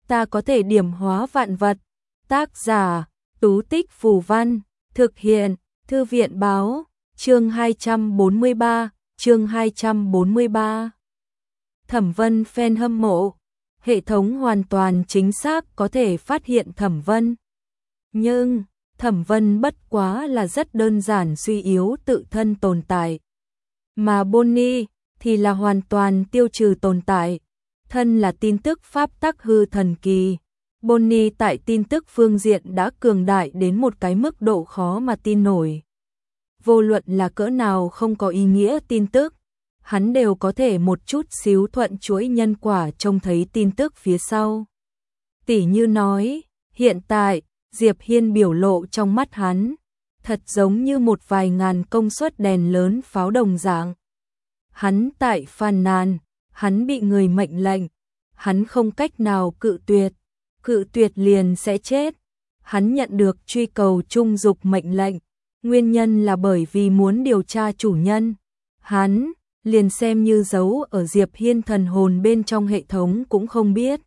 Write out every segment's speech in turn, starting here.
ta có thể điểm hóa vạn vật. Tác giả, Tú Tích Phù Văn, thực hiện, Thư viện Báo, chương 243, chương 243. Thẩm Vân fan hâm mộ, hệ thống hoàn toàn chính xác có thể phát hiện Thẩm Vân. Nhưng, Thẩm Vân bất quá là rất đơn giản suy yếu tự thân tồn tại. Mà Bonnie thì là hoàn toàn tiêu trừ tồn tại. Thân là tin tức pháp tắc hư thần kỳ. Bonnie tại tin tức phương diện đã cường đại đến một cái mức độ khó mà tin nổi. Vô luận là cỡ nào không có ý nghĩa tin tức, hắn đều có thể một chút xíu thuận chuỗi nhân quả trông thấy tin tức phía sau. Tỉ như nói, hiện tại, Diệp Hiên biểu lộ trong mắt hắn, thật giống như một vài ngàn công suất đèn lớn pháo đồng dạng. Hắn tại phàn nàn, hắn bị người mệnh lệnh, hắn không cách nào cự tuyệt liền sẽ chết. Hắn nhận được truy cầu trung dục mệnh lệnh, nguyên nhân là bởi vì muốn điều tra chủ nhân. Hắn liền xem như giấu ở Diệp Hiên thần hồn bên trong hệ thống cũng không biết.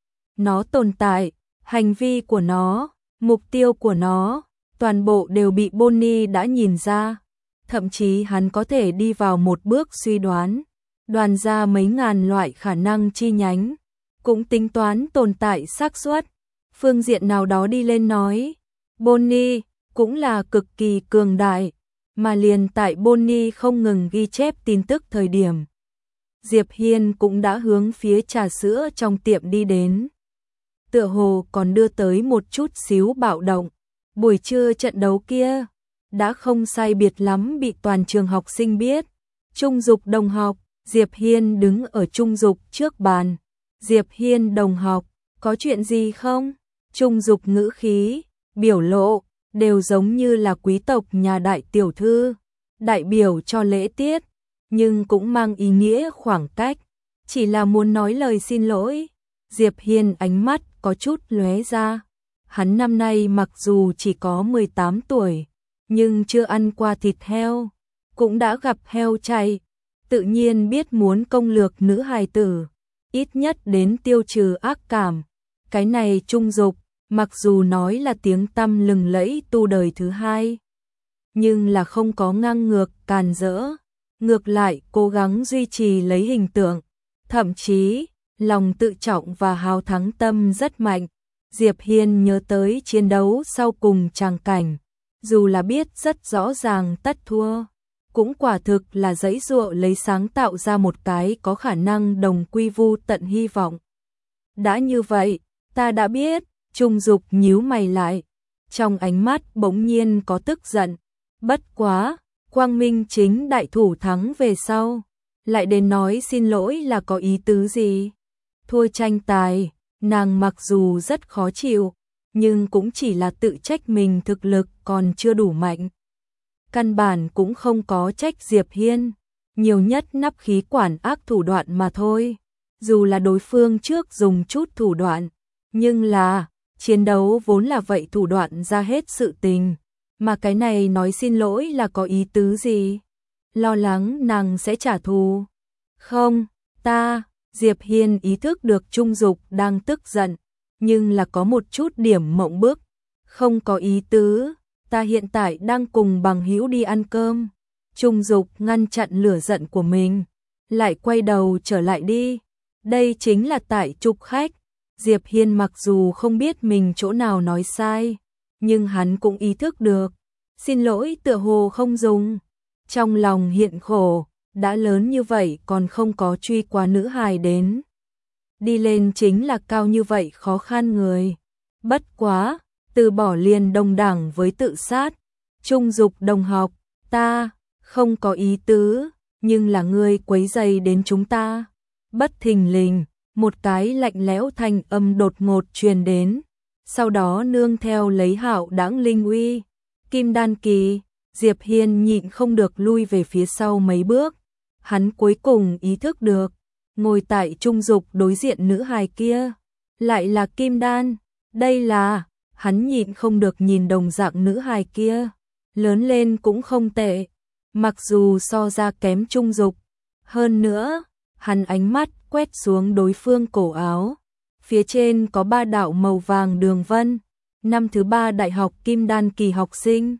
Nó tồn tại, hành vi của nó, mục tiêu của nó, toàn bộ đều bị Bonnie đã nhìn ra. Thậm chí hắn có thể đi vào một bước suy đoán, đoán ra mấy ngàn loại khả năng chi nhánh, cũng tính toán tồn tại xác suất. Phương diện nào đó đi lên nói, Bonnie cũng là cực kỳ cường đại, mà liền tại Bonnie không ngừng ghi chép tin tức thời điểm. Diệp Hiên cũng đã hướng phía trà sữa trong tiệm đi đến. Tựa hồ còn đưa tới một chút xíu bạo động. Buổi trưa trận đấu kia đã không sai biệt lắm bị toàn trường học sinh biết. Trung dục đồng học, Diệp Hiên đứng ở trung dục trước bàn. Diệp Hiên đồng học, có chuyện gì không? Trung dục ngữ khí, biểu lộ, đều giống như là quý tộc nhà đại tiểu thư, đại biểu cho lễ tiết, nhưng cũng mang ý nghĩa khoảng cách, chỉ là muốn nói lời xin lỗi. Diệp Hiên ánh mắt có chút lóe ra. Hắn năm nay mặc dù chỉ có 18 tuổi, nhưng chưa ăn qua thịt heo, cũng đã gặp heo chạy, tự nhiên biết muốn công lược nữ hài tử, ít nhất đến tiêu trừ ác cảm. Cái này trung dục, mặc dù nói là tiếng tăm lừng lẫy tu đời thứ hai, nhưng là không có ngang ngược càn rỡ, ngược lại cố gắng duy trì lấy hình tượng, thậm chí lòng tự trọng và hào thắng tâm rất mạnh. Diệp Hiên nhớ tới chiến đấu sau cùng tràng cảnh, dù là biết rất rõ ràng tất thua, cũng quả thực là giãy giụa lấy sáng tạo ra một cái có khả năng đồng quy vu tận hy vọng. Đã như vậy, ta đã biết. Trung dục nhíu mày lại, trong ánh mắt bỗng nhiên có tức giận. Bất quá, quang minh chính đại thủ thắng về sau, lại đến nói xin lỗi là có ý tứ gì? Thua tranh tài, nàng mặc dù rất khó chịu, nhưng cũng chỉ là tự trách mình thực lực còn chưa đủ mạnh. Căn bản cũng không có trách Diệp Hiên, nhiều nhất nắp khí quản ác thủ đoạn mà thôi. Dù là đối phương trước dùng chút thủ đoạn, nhưng là chiến đấu vốn là vậy, thủ đoạn ra hết sự tình, mà cái này nói xin lỗi là có ý tứ gì? Lo lắng nàng sẽ trả thù? Không, Diệp Hiên ý thức được Trung dục đang tức giận, nhưng là có một chút điểm mộng bức. Không có ý tứ, ta hiện tại đang cùng bằng hữu đi ăn cơm. Trung dục ngăn chặn lửa giận của mình, lại quay đầu trở lại đi. Đây chính là tại trục khách. Diệp Hiên mặc dù không biết mình chỗ nào nói sai, nhưng hắn cũng ý thức được, xin lỗi tựa hồ không dùng. Trong lòng hiện khổ, đã lớn như vậy còn không có truy qua nữ hài đến. Đi lên chính là cao như vậy khó khăn người. Bất quá, từ bỏ liền đồng đẳng với tự sát. Trung dục đồng học, ta không có ý tứ, nhưng là ngươi quấy rầy đến chúng ta. Bất thình lình, một cái lạnh lẽo thanh âm đột ngột truyền đến, sau đó nương theo lấy hạo đãng linh uy. Kim đan kỳ. Diệp Hiên nhịn không được lui về phía sau mấy bước. Hắn cuối cùng ý thức được, ngồi tại trung dục đối diện nữ hài kia lại là kim đan. Đây là, hắn nhịn không được nhìn đồng dạng nữ hài kia, lớn lên cũng không tệ, mặc dù so ra kém trung dục. Hơn nữa, hắn ánh mắt quét xuống đối phương cổ áo, Phía trên có 3 đạo màu vàng đường vân, năm thứ 3 đại học kim đan kỳ học sinh.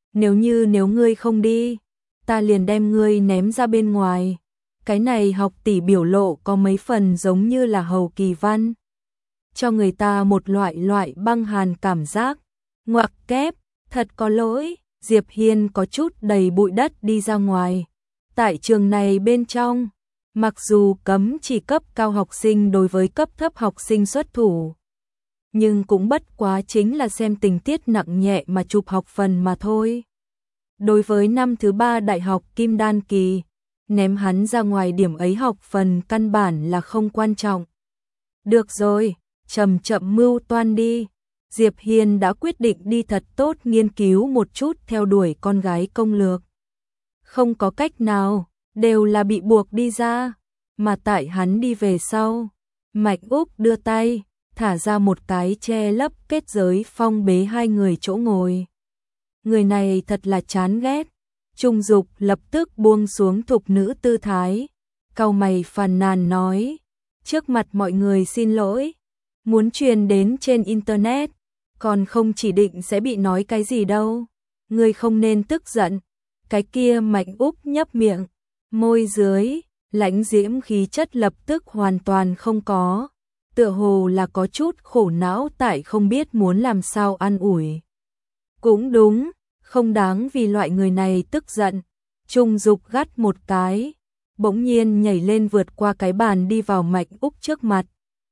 Nếu ngươi không đi, ta liền đem ngươi ném ra bên ngoài. Cái này học tỷ biểu lộ có mấy phần giống như là Hầu Kỳ Văn, cho người ta một loại băng hàn cảm giác. Ngoặc kép, thật có lỗi, Diệp Hiên có chút đầy bụi đất đi ra ngoài. Tại trường này bên trong, mặc dù cấm chỉ cấp cao học sinh đối với cấp thấp học sinh xuất thủ, nhưng cũng bất quá chính là xem tình tiết nặng nhẹ mà chụp học phần mà thôi. Đối với năm thứ 3 đại học kim đan kỳ, ném hắn ra ngoài điểm ấy học phần căn bản là không quan trọng. Được rồi, chậm chậm mưu toan đi. Diệp Hiên đã quyết định đi thật tốt nghiên cứu một chút theo đuổi con gái công lược. Không có cách nào, đều là bị buộc đi ra. Mà tại hắn đi về sau, Mạnh Úc đưa tay, thả ra một cái che lấp kết giới phong bế hai người chỗ ngồi. Người này thật là chán ghét. Trung Dục lập tức buông xuống thục nữ tư thái, cau mày phàn nàn nói, trước mặt mọi người xin lỗi, muốn truyền đến trên internet, còn không chỉ định sẽ bị nói cái gì đâu, ngươi không nên tức giận. Cái kia Mạnh Úc nhấp miệng, môi dưới, lãnh diễm khí chất lập tức hoàn toàn không có, tựa hồ là có chút khổ não tại không biết muốn làm sao an ủi. Cũng đúng, không đáng vì loại người này tức giận. Trung Dục gắt một cái, bỗng nhiên nhảy lên vượt qua cái bàn đi vào Mạnh Úc trước mặt,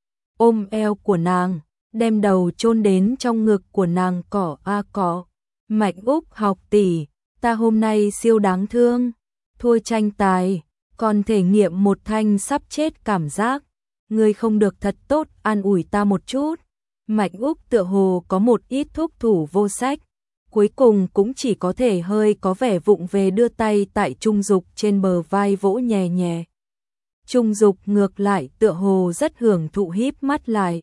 ôm eo của nàng, đem đầu chôn đến trong ngực của nàng cỏ a cỏ. Mạnh Úc học tỷ, ta hôm nay siêu đáng thương, thua tranh tài, còn thể nghiệm một thanh sắp chết cảm giác, ngươi không được thật tốt an ủi ta một chút. Mạnh Úc tựa hồ có một ít thúc thủ vô sách, cuối cùng cũng chỉ có thể hơi có vẻ vụng về đưa tay tại Trung Dục trên bờ vai vỗ nhẹ nhẹ. Trung Dục ngược lại tựa hồ rất hưởng thụ híp mắt lại.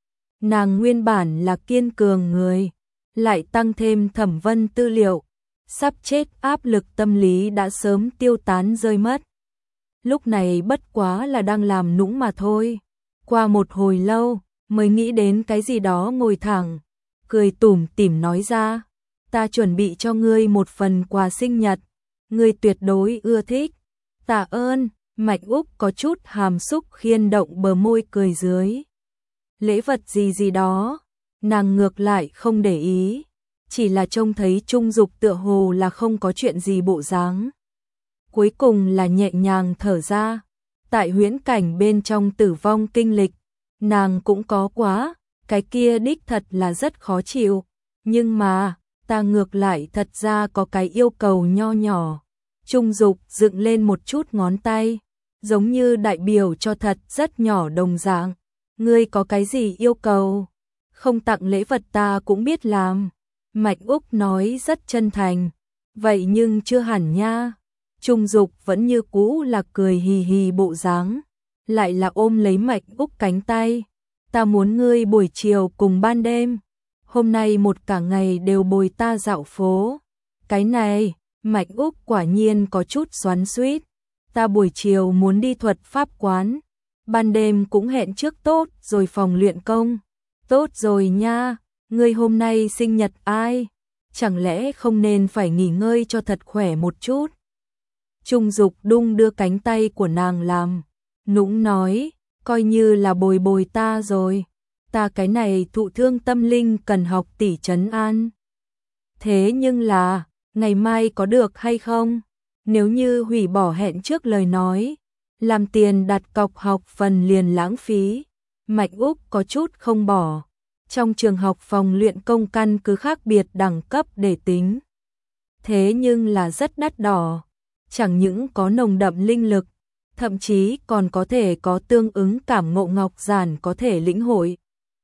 Nàng nguyên bản là kiên cường người, lại tăng thêm Thẩm Vân tư liệu, sắp chết áp lực tâm lý đã sớm tiêu tán rơi mất. Lúc này bất quá là đang làm nũng mà thôi. Qua một hồi lâu, mới nghĩ đến cái gì đó ngồi thẳng, cười tủm tỉm nói ra, ta chuẩn bị cho ngươi một phần quà sinh nhật, ngươi tuyệt đối ưa thích. Tạ ơn. Mạnh Úc có chút hàm xúc khiên động bờ môi cười dưới. Lễ vật gì đó, nàng ngược lại không để ý, chỉ là trông thấy Trung Dục tựa hồ là không có chuyện gì bộ dáng. Cuối cùng là nhẹ nhàng thở ra, tại huyễn cảnh bên trong tử vong kinh lịch, nàng cũng có quá, cái kia đích thật là rất khó chịu, nhưng mà, ta ngược lại thật ra có cái yêu cầu nho nhỏ. Trung Dục dựng lên một chút ngón tay, giống như đại biểu cho thật rất nhỏ đồng dạng. Ngươi có cái gì yêu cầu? Không tặng lễ vật ta cũng biết làm. Mạnh Úc nói rất chân thành. Vậy nhưng chưa hẳn nha. Trung Dục vẫn như cũ là cười hì hì bộ dáng, lại là ôm lấy Mạnh Úc cánh tay. Ta muốn ngươi buổi chiều cùng ban đêm, hôm nay một cả ngày đều bồi ta dạo phố. Cái này, Mạnh Úc quả nhiên có chút xoắn xuýt. Ta buổi chiều muốn đi thuật pháp quán, ban đêm cũng hẹn trước tốt rồi phòng luyện công. Tốt rồi nha, ngươi hôm nay sinh nhật ai? Chẳng lẽ không nên phải nghỉ ngơi cho thật khỏe một chút? Trung Dục đung đưa cánh tay của nàng làm, nũng nói, coi như là bồi bồi ta rồi. Ta cái này thụ thương tâm linh cần học tỷ trấn an. Thế nhưng là, ngày mai có được hay không? Nếu như hủy bỏ hẹn trước lời nói, làm tiền đặt cọc học phần liền lãng phí. Mạnh Úc có chút không bỏ. Trong trường học phòng luyện công căn cứ khác biệt đẳng cấp để tính. Thế nhưng là rất đắt đỏ. Chẳng những có nồng đậm linh lực, thậm chí còn có thể có tương ứng cảm ngộ ngọc giản có thể lĩnh hội.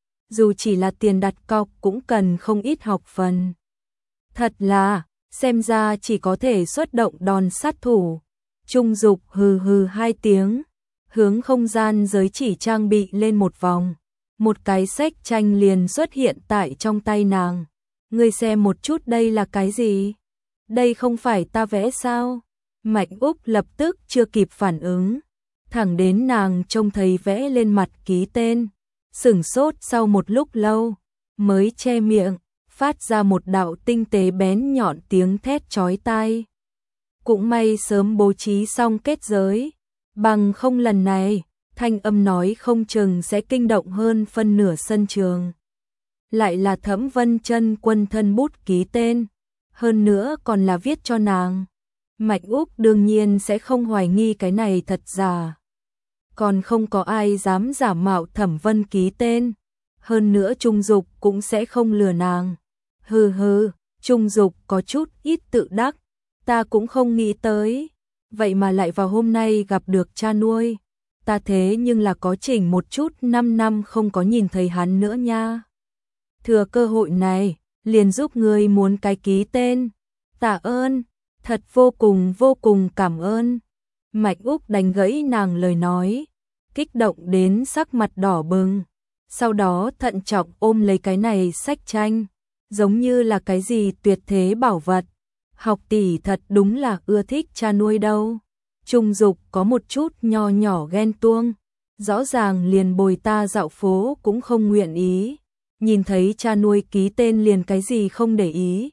Dù chỉ là tiền đặt cọc cũng cần không ít học phần. Thật là, xem ra chỉ có thể xuất động đòn sát thủ. Trung Dục hừ hừ hai tiếng, hướng không gian giới chỉ trang bị lên một vòng. Một cái sách tranh liền xuất hiện tại trong tay nàng. Ngươi xem một chút đây là cái gì? Đây không phải ta vẽ sao? Mạnh Úc lập tức chưa kịp phản ứng. Thẳng đến nàng trông thấy vẽ lên mặt ký tên. sửng sốt sau một lúc lâu, mới che miệng, phát ra một đạo tinh tế bén nhọn tiếng thét chói tai. Cũng may sớm bố trí xong kết giới, bằng không lần này, thanh âm nói không chừng sẽ kinh động hơn phân nửa sân trường. Lại là Thẩm Vân Chân Quân thân bút ký tên, hơn nữa còn là viết cho nàng. Mạch Úc đương nhiên sẽ không hoài nghi cái này thật giả. Còn không có ai dám giả mạo Thẩm Vân ký tên, hơn nữa Trung Dục cũng sẽ không lừa nàng. Hừ hừ, Trung Dục có chút ít tự đắc, ta cũng không nghĩ tới, vậy mà lại vào hôm nay gặp được cha nuôi. Ta thế nhưng là có chỉnh một chút 5 năm không có nhìn thấy hắn nữa nha. Thừa cơ hội này, liền giúp ngươi muốn cái ký tên. Tạ ơn, thật vô cùng cảm ơn. Mạch Úc đánh gãy nàng lời nói, kích động đến sắc mặt đỏ bừng. Sau đó thận trọng ôm lấy cái này sách tranh, giống như là cái gì tuyệt thế bảo vật. Học tỷ thật đúng là ưa thích cha nuôi đâu. Trung Dục có một chút nho nhỏ ghen tuông, rõ ràng liền bồi ta dạo phố cũng không nguyện ý. Nhìn thấy cha nuôi ký tên liền cái gì không để ý,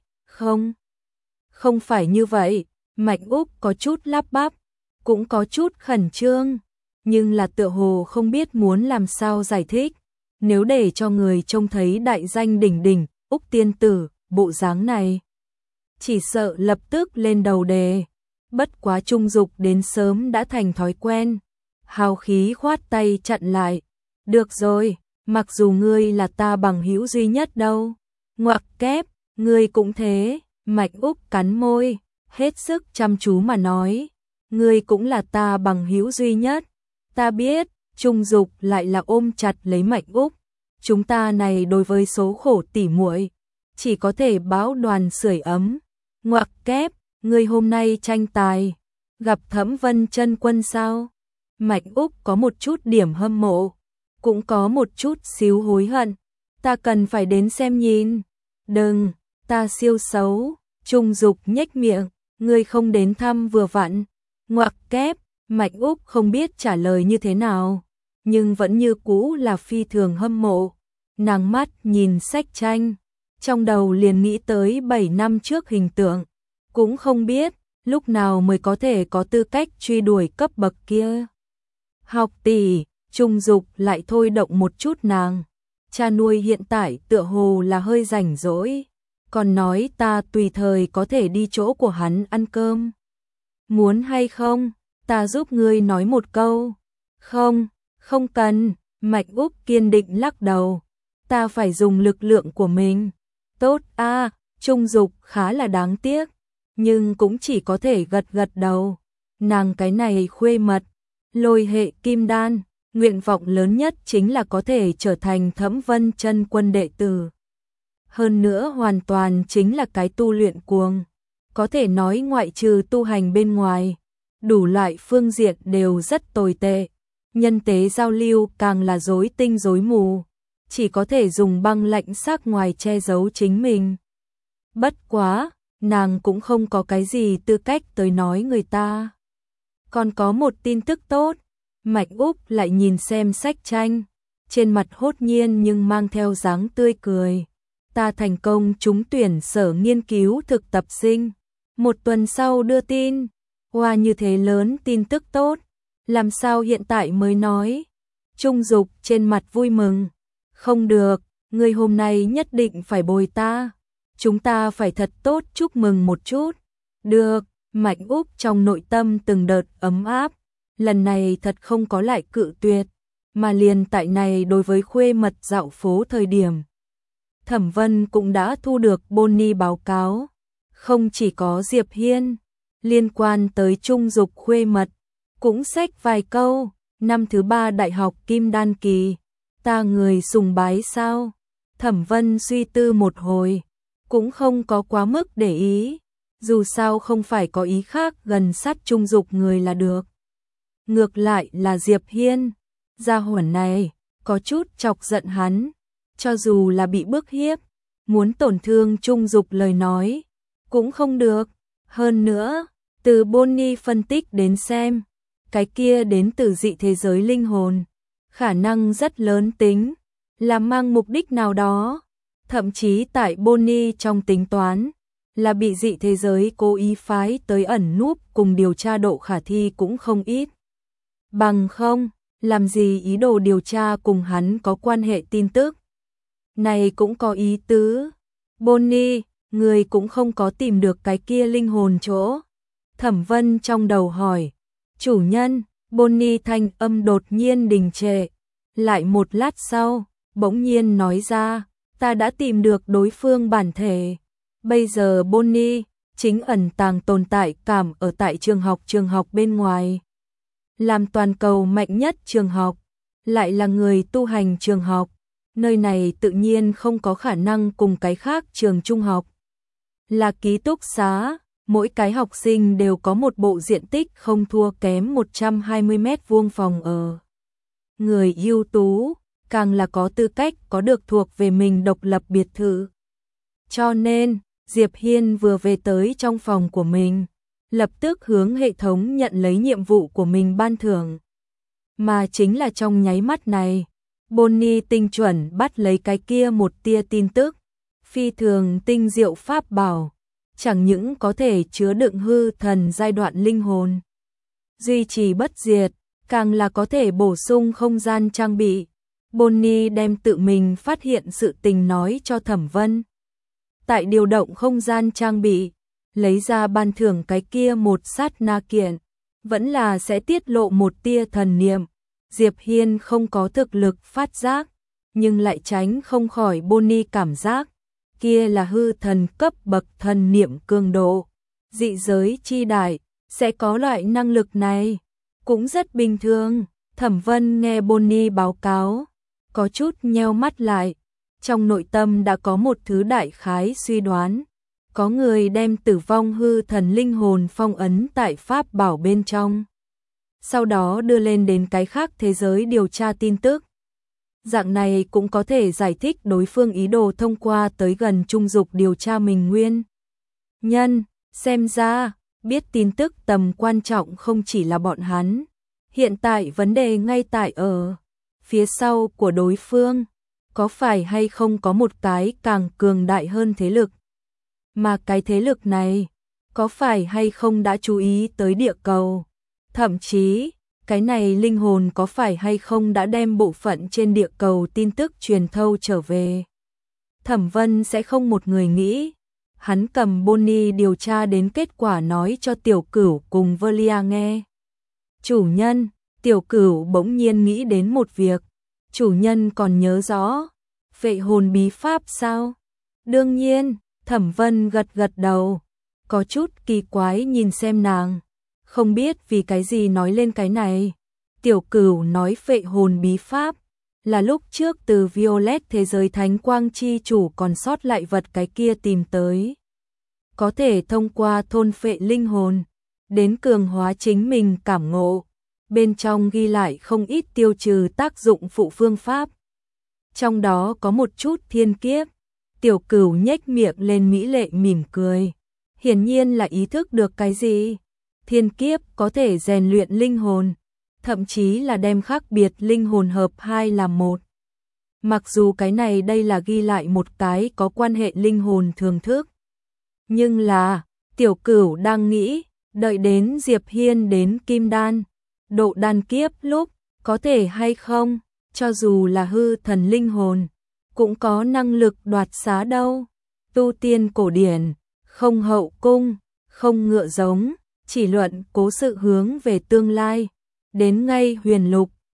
không phải như vậy. Mạch Úc có chút lắp bắp, cũng có chút khẩn trương, nhưng là tựa hồ không biết muốn làm sao giải thích. Nếu để cho người trông thấy đại danh đỉnh đỉnh, Úc tiên tử, bộ dáng này, chỉ sợ lập tức lên đầu đề. Bất quá Trung Dục đến sớm đã thành thói quen, hào khí khoát tay chặn lại. Được rồi, mặc dù ngươi là ta bằng hữu duy nhất đâu. Ngoặc kép, ngươi cũng thế. Mạch Úc cắn môi, hết sức chăm chú mà nói. Ngươi cũng là ta bằng hữu duy nhất. Ta biết. Trung Dục lại là ôm chặt lấy Mạch Úc. Chúng ta này đối với số khổ tỉ muội, chỉ có thể báo đoàn sưởi ấm. Ngoặc kép, ngươi hôm nay tranh tài, gặp Thẩm Vân Chân Quân sao? Mạch Úc có một chút điểm hâm mộ, cũng có một chút xíu hối hận. Ta cần phải đến xem nhìn. Đừng, ta siêu xấu. Trung Dục nhếch miệng, ngươi không đến thăm vừa vặn. Ngoặc kép, Mạch Úc không biết trả lời như thế nào, nhưng vẫn như cũ là phi thường hâm mộ. Nàng mắt nhìn sách tranh, trong đầu liền nghĩ tới 7 năm trước hình tượng, cũng không biết lúc nào mới có thể có tư cách truy đuổi cấp bậc kia. Học tỷ, Trung Dục lại thôi động một chút nàng. Cha nuôi hiện tại tựa hồ là hơi rảnh rỗi, còn nói ta tùy thời có thể đi chỗ của hắn ăn cơm. Muốn hay không, ta giúp ngươi nói một câu. Không cần. Mạch Úc kiên định lắc đầu. Ta phải dùng lực lượng của mình. Tốt a. Trung Dục khá là đáng tiếc, nhưng cũng chỉ có thể gật gật đầu. Nàng cái này khuê mật, Lôi hệ kim đan, nguyện vọng lớn nhất chính là có thể trở thành Thẩm Vân Chân Quân đệ tử. Hơn nữa hoàn toàn chính là cái tu luyện cuồng, có thể nói ngoại trừ tu hành bên ngoài, đủ loại phương diện đều rất tồi tệ. Nhân tế giao lưu càng là rối tinh rối mù, chỉ có thể dùng băng lạnh sắc ngoài che giấu chính mình. Bất quá, nàng cũng không có cái gì tư cách tới nói người ta. Còn có một tin tức tốt. Mạch Úc lại nhìn xem sách tranh, trên mặt hốt nhiên nhưng mang theo dáng tươi cười. Ta thành công trúng tuyển sở nghiên cứu thực tập sinh. 1 tuần sau đưa tin. Hoa như thế lớn tin tức tốt, làm sao hiện tại mới nói? Trung Dục trên mặt vui mừng. Không được, ngươi hôm nay nhất định phải bồi ta. Chúng ta phải thật tốt chúc mừng một chút. Được. Mạch Úc trong nội tâm từng đợt ấm áp, lần này thật không có lại cự tuyệt, mà liền tại này đối với khuê mật dạo phố thời điểm. Thẩm Vân cũng đã thu được Bonnie báo cáo, không chỉ có Diệp Hiên, liên quan tới Trung Dục khuê mật, cũng xách vài câu. Năm thứ 3 đại học Kim Đan kỳ, ta người sùng bái sao? Thẩm Vân suy tư một hồi, cũng không có quá mức để ý. Dù sao không phải có ý khác gần sát Trung Dục người là được. Ngược lại là Diệp Hiên, gia hỏa này, có chút chọc giận hắn. Cho dù là bị bức hiếp, muốn tổn thương Trung Dục lời nói, cũng không được. Hơn nữa, từ Bonnie phân tích đến xem, cái kia đến từ dị thế giới linh hồn, khả năng rất lớn tính, là mang mục đích nào đó, thậm chí tại Bonnie trong tính toán, là bị dị thế giới cố ý phái tới ẩn núp cùng điều tra độ khả thi cũng không ít. Bằng không, làm gì ý đồ điều tra cùng hắn có quan hệ tin tức. Này cũng có ý tứ. Bonnie, người cũng không có tìm được cái kia linh hồn chỗ. Thẩm Vân trong đầu hỏi. Chủ nhân, Bonnie thanh âm đột nhiên đình trệ. Lại một lát sau, bỗng nhiên nói ra, ta đã tìm được đối phương bản thể. Bây giờ Bonnie chính ẩn tàng tồn tại cảm ở tại trường học bên ngoài. Làm toàn cầu mạnh nhất trường học, lại là người tu hành trường học. Nơi này tự nhiên không có khả năng cùng cái khác trường trung học. Là ký túc xá, mỗi cái học sinh đều có một bộ diện tích không thua kém 120 mét vuông phòng ở. Người ưu tú, càng là có tư cách có được thuộc về mình độc lập biệt thự. Cho nên, Diệp Hiên vừa về tới trong phòng của mình, lập tức hướng hệ thống nhận lấy nhiệm vụ của mình ban thưởng. Mà chính là trong nháy mắt này, Bonnie tinh chuẩn bắt lấy cái kia một tia tin tức, phi thường tinh diệu pháp bảo, chẳng những có thể chứa đựng hư thần giai đoạn linh hồn, duy trì bất diệt, càng là có thể bổ sung không gian trang bị. Bonnie đem tự mình phát hiện sự tình nói cho Thẩm Vân. Tại điều động không gian trang bị, lấy ra ban thưởng cái kia một sát na kiện, vẫn là sẽ tiết lộ một tia thần niệm. Diệp Hiên không có thực lực phát giác, nhưng lại tránh không khỏi Bonnie cảm giác, kia là hư thần cấp bậc thần niệm cường độ. Dị giới chi đại, sẽ có loại năng lực này, cũng rất bình thường. Thẩm Vân nghe Bonnie báo cáo, có chút nheo mắt lại, trong nội tâm đã có một thứ đại khái suy đoán. Có người đem tử vong hư thần linh hồn phong ấn tại pháp bảo bên trong, sau đó đưa lên đến cái khác thế giới điều tra tin tức. Dạng này cũng có thể giải thích đối phương ý đồ thông qua tới gần trung dục điều tra mình nguyên nhân. Xem ra, biết tin tức tầm quan trọng không chỉ là bọn hắn. Hiện tại vấn đề ngay tại ở phía sau của đối phương, có phải hay không có một cái càng cường đại hơn thế lực. Mà cái thế lực này, có phải hay không đã chú ý tới địa cầu. Thậm chí, cái này linh hồn có phải hay không đã đem bộ phận trên địa cầu tin tức truyền thâu trở về. Thẩm Vân sẽ không một người nghĩ. Hắn cầm Bonnie điều tra đến kết quả nói cho Tiểu Cửu cùng Velia nghe. Chủ nhân, Tiểu Cửu bỗng nhiên nghĩ đến một việc. Chủ nhân còn nhớ rõ phệ hồn bí pháp sao? Đương nhiên, Thẩm Vân gật gật đầu, có chút kỳ quái nhìn xem nàng. Không biết vì cái gì nói lên cái này. Tiểu Cửu nói phệ hồn bí pháp là lúc trước từ Violet thế giới thánh quang chi chủ còn sót lại vật cái kia tìm tới. Có thể thông qua thôn phệ linh hồn, đến cường hóa chính mình cảm ngộ. Bên trong ghi lại không ít tiêu trừ tác dụng phụ phương pháp. Trong đó có một chút thiên kiếp. Tiểu Cửu nhếch miệng lên mỹ lệ mỉm cười. Hiển nhiên là ý thức được cái gì. Thiên kiếp có thể rèn luyện linh hồn, thậm chí là đem khác biệt linh hồn hợp hai làm một. Mặc dù cái này đây là ghi lại một cái có quan hệ linh hồn thường thức. Nhưng là, Tiểu Cửu đang nghĩ, đợi đến Diệp Hiên đến Kim Đan, độ đan kiếp lúc, có thể hay không, cho dù là hư thần linh hồn, cũng có năng lực đoạt xá đâu. Tu tiên cổ điển, không hậu cung, không ngựa giống, chỉ luận cố sự hướng về tương lai. Đến ngay huyền lục,